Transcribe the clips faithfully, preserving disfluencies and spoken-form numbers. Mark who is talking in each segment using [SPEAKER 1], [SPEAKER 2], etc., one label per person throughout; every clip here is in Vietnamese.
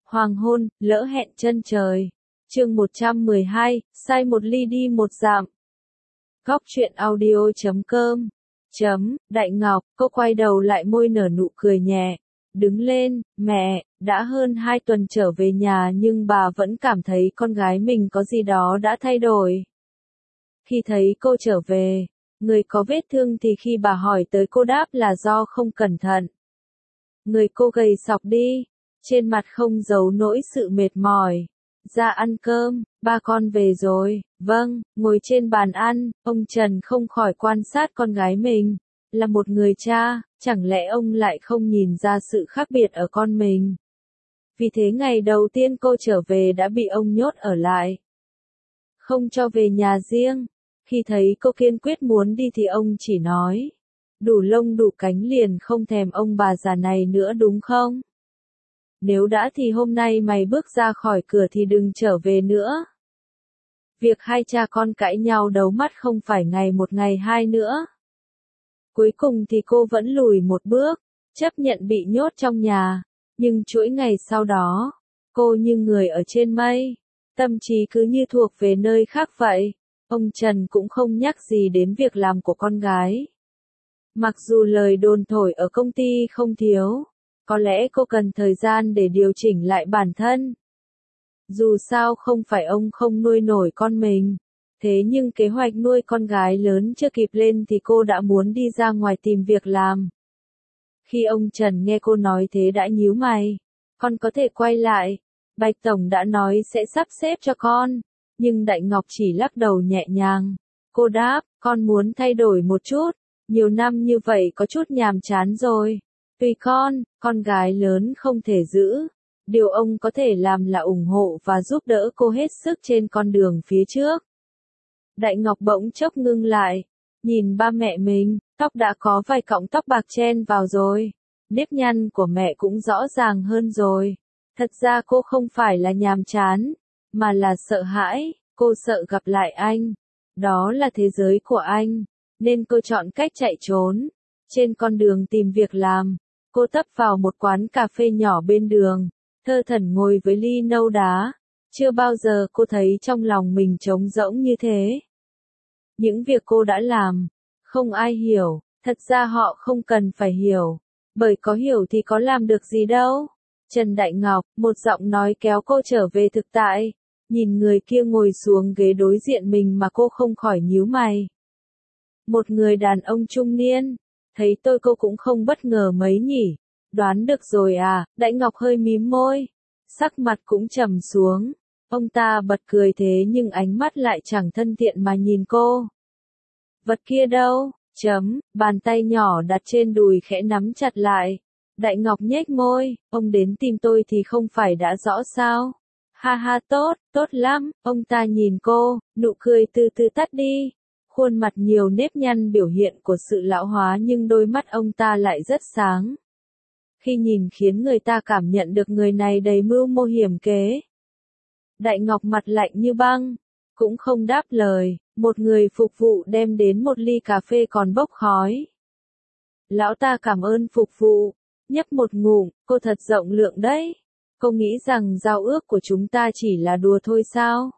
[SPEAKER 1] Hoàng hôn, lỡ hẹn chân trời. Chương một trăm mười hai, sai một ly đi một dặm. Góc truyện audio chấm com. Chấm, Đại Ngọc, cô quay đầu lại môi nở nụ cười nhẹ. Đứng lên, mẹ, đã hơn hai tuần trở về nhà nhưng bà vẫn cảm thấy con gái mình có gì đó đã thay đổi. Khi thấy cô trở về, người có vết thương thì khi bà hỏi tới cô đáp là do không cẩn thận. Người cô gầy sọc đi, trên mặt không giấu nỗi sự mệt mỏi. Ra ăn cơm, ba con về rồi, vâng, ngồi trên bàn ăn, ông Trần không khỏi quan sát con gái mình. Là một người cha, chẳng lẽ ông lại không nhìn ra sự khác biệt ở con mình? Vì thế ngày đầu tiên cô trở về đã bị ông nhốt ở lại. Không cho về nhà riêng. Khi thấy cô kiên quyết muốn đi thì ông chỉ nói. Đủ lông đủ cánh liền không thèm ông bà già này nữa đúng không? Nếu đã thì hôm nay mày bước ra khỏi cửa thì đừng trở về nữa. Việc hai cha con cãi nhau đấu mắt không phải ngày một ngày hai nữa. Cuối cùng thì cô vẫn lùi một bước, chấp nhận bị nhốt trong nhà. Nhưng chuỗi ngày sau đó, cô như người ở trên mây, tâm trí cứ như thuộc về nơi khác vậy. Ông Trần cũng không nhắc gì đến việc làm của con gái. Mặc dù lời đồn thổi ở công ty không thiếu, có lẽ cô cần thời gian để điều chỉnh lại bản thân. Dù sao không phải ông không nuôi nổi con mình, thế nhưng kế hoạch nuôi con gái lớn chưa kịp lên thì cô đã muốn đi ra ngoài tìm việc làm. Khi ông Trần nghe cô nói thế đã nhíu mày, con có thể quay lại, Bạch Tổng đã nói sẽ sắp xếp cho con, nhưng Đại Ngọc chỉ lắc đầu nhẹ nhàng. Cô đáp, con muốn thay đổi một chút, nhiều năm như vậy có chút nhàm chán rồi. Tùy con, con gái lớn không thể giữ. Điều ông có thể làm là ủng hộ và giúp đỡ cô hết sức trên con đường phía trước. Đại Ngọc bỗng chốc ngưng lại, nhìn ba mẹ mình, tóc đã có vài cọng tóc bạc chen vào rồi. Nếp nhăn của mẹ cũng rõ ràng hơn rồi. Thật ra cô không phải là nhàm chán, mà là sợ hãi, cô sợ gặp lại anh. Đó là thế giới của anh, nên cô chọn cách chạy trốn. Trên con đường tìm việc làm, cô tấp vào một quán cà phê nhỏ bên đường, thơ thẩn ngồi với ly nâu đá. Chưa bao giờ cô thấy trong lòng mình trống rỗng như thế. Những việc cô đã làm, không ai hiểu, thật ra họ không cần phải hiểu, bởi có hiểu thì có làm được gì đâu. Trần Đại Ngọc, một giọng nói kéo cô trở về thực tại, nhìn người kia ngồi xuống ghế đối diện mình mà cô không khỏi nhíu mày. Một người đàn ông trung niên, thấy tôi cô cũng không bất ngờ mấy nhỉ, đoán được rồi à, Đại Ngọc hơi mím môi, sắc mặt cũng trầm xuống, ông ta bật cười thế nhưng ánh mắt lại chẳng thân thiện mà nhìn cô. Vật kia đâu, chấm, bàn tay nhỏ đặt trên đùi khẽ nắm chặt lại. Đại Ngọc nhếch môi, ông đến tìm tôi thì không phải đã rõ sao? Ha ha tốt, tốt lắm, ông ta nhìn cô, nụ cười từ từ tắt đi. Khuôn mặt nhiều nếp nhăn biểu hiện của sự lão hóa nhưng đôi mắt ông ta lại rất sáng. Khi nhìn khiến người ta cảm nhận được người này đầy mưu mô hiểm kế. Đại Ngọc mặt lạnh như băng, cũng không đáp lời, một người phục vụ đem đến một ly cà phê còn bốc khói. Lão ta cảm ơn phục vụ, nhấp một ngụm, cô thật rộng lượng đấy. Cô nghĩ rằng giao ước của chúng ta chỉ là đùa thôi sao?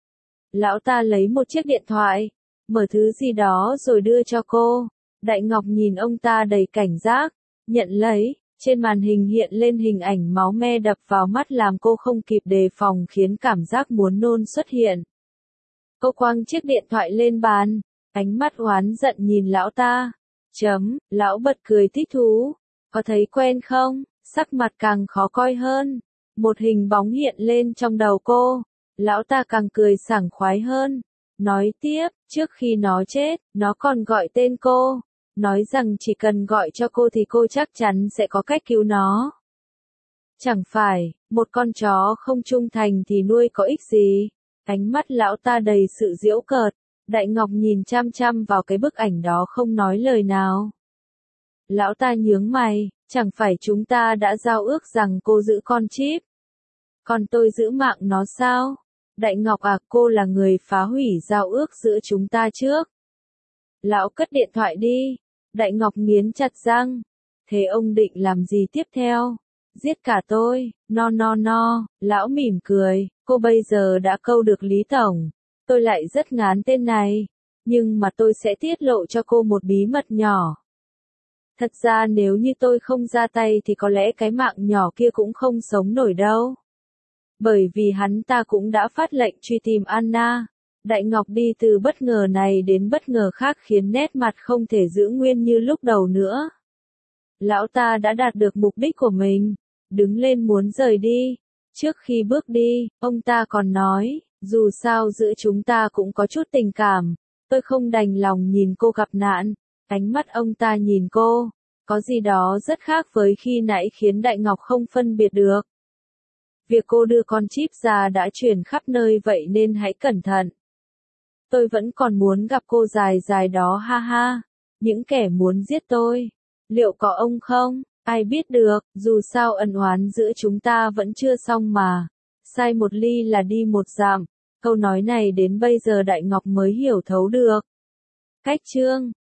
[SPEAKER 1] Lão ta lấy một chiếc điện thoại, mở thứ gì đó rồi đưa cho cô. Đại Ngọc nhìn ông ta đầy cảnh giác, nhận lấy, trên màn hình hiện lên hình ảnh máu me đập vào mắt làm cô không kịp đề phòng khiến cảm giác muốn nôn xuất hiện. Cô quăng chiếc điện thoại lên bàn, ánh mắt oán giận nhìn lão ta. Chấm, lão bật cười thích thú. Có thấy quen không? Sắc mặt càng khó coi hơn. Một hình bóng hiện lên trong đầu cô. Lão ta càng cười sảng khoái hơn. Nói tiếp, trước khi nó chết, nó còn gọi tên cô. Nói rằng chỉ cần gọi cho cô thì cô chắc chắn sẽ có cách cứu nó. Chẳng phải, một con chó không trung thành thì nuôi có ích gì. Ánh mắt lão ta đầy sự giễu cợt. Đại Ngọc nhìn chăm chăm vào cái bức ảnh đó không nói lời nào. Lão ta nhướng mày, chẳng phải chúng ta đã giao ước rằng cô giữ con chip. Còn tôi giữ mạng nó sao? Đại Ngọc à, cô là người phá hủy giao ước giữa chúng ta trước. Lão cất điện thoại đi. Đại Ngọc nghiến chặt răng. Thế ông định làm gì tiếp theo? Giết cả tôi, no no no, lão mỉm cười, cô bây giờ đã câu được Lý Tổng. Tôi lại rất ngán tên này, nhưng mà tôi sẽ tiết lộ cho cô một bí mật nhỏ. Thật ra nếu như tôi không ra tay thì có lẽ cái mạng nhỏ kia cũng không sống nổi đâu. Bởi vì hắn ta cũng đã phát lệnh truy tìm Anna. Đại Ngọc đi từ bất ngờ này đến bất ngờ khác khiến nét mặt không thể giữ nguyên như lúc đầu nữa. Lão ta đã đạt được mục đích của mình, đứng lên muốn rời đi. Trước khi bước đi, ông ta còn nói, dù sao giữa chúng ta cũng có chút tình cảm, tôi không đành lòng nhìn cô gặp nạn. Ánh mắt ông ta nhìn cô, có gì đó rất khác với khi nãy khiến Đại Ngọc không phân biệt được. Việc cô đưa con chip ra đã truyền khắp nơi vậy nên hãy cẩn thận. Tôi vẫn còn muốn gặp cô dài dài đó ha ha. Những kẻ muốn giết tôi, liệu có ông không? Ai biết được, dù sao ân oán giữa chúng ta vẫn chưa xong mà. Sai một ly là đi một dặm. Câu nói này đến bây giờ Đại Ngọc mới hiểu thấu được. Cách chương